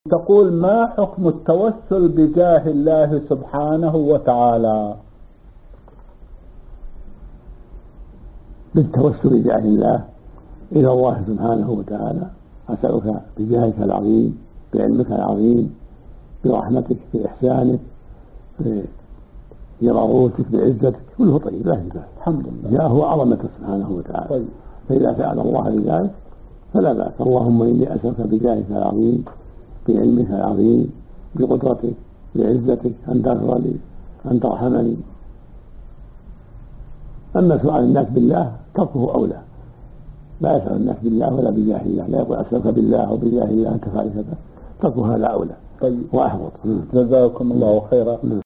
تقول: ما حكم التوسل بجاه الله سبحانه وتعالى؟ بالتوسل بجاه الله إلى الله سبحانه وتعالى: أسألك بجاهك العظيم، بعلمك العظيم، برحمتك، بإحسانك، برغوتك، بعزتك، كله طيب لا يبالي. الحمد لله. جاهه عظمته سبحانه وتعالى. طيب. فإذا سأل الله بذلك فلا بأس. اللهم إني أسألك بجاهك العظيم، بعلمك العظيم، بقدرتك، بعزتك، أن تغفر لي، أن ترحمني. أما سؤال الناس بالله تركه أولى. لا يسأل الناس بالله ولا بجاه الله، لا يقول أسألك بالله أو بجاه الله أنت فعل كذا، ترك هذا أولى. طيب. وأحوط. جزاكم الله خيرا.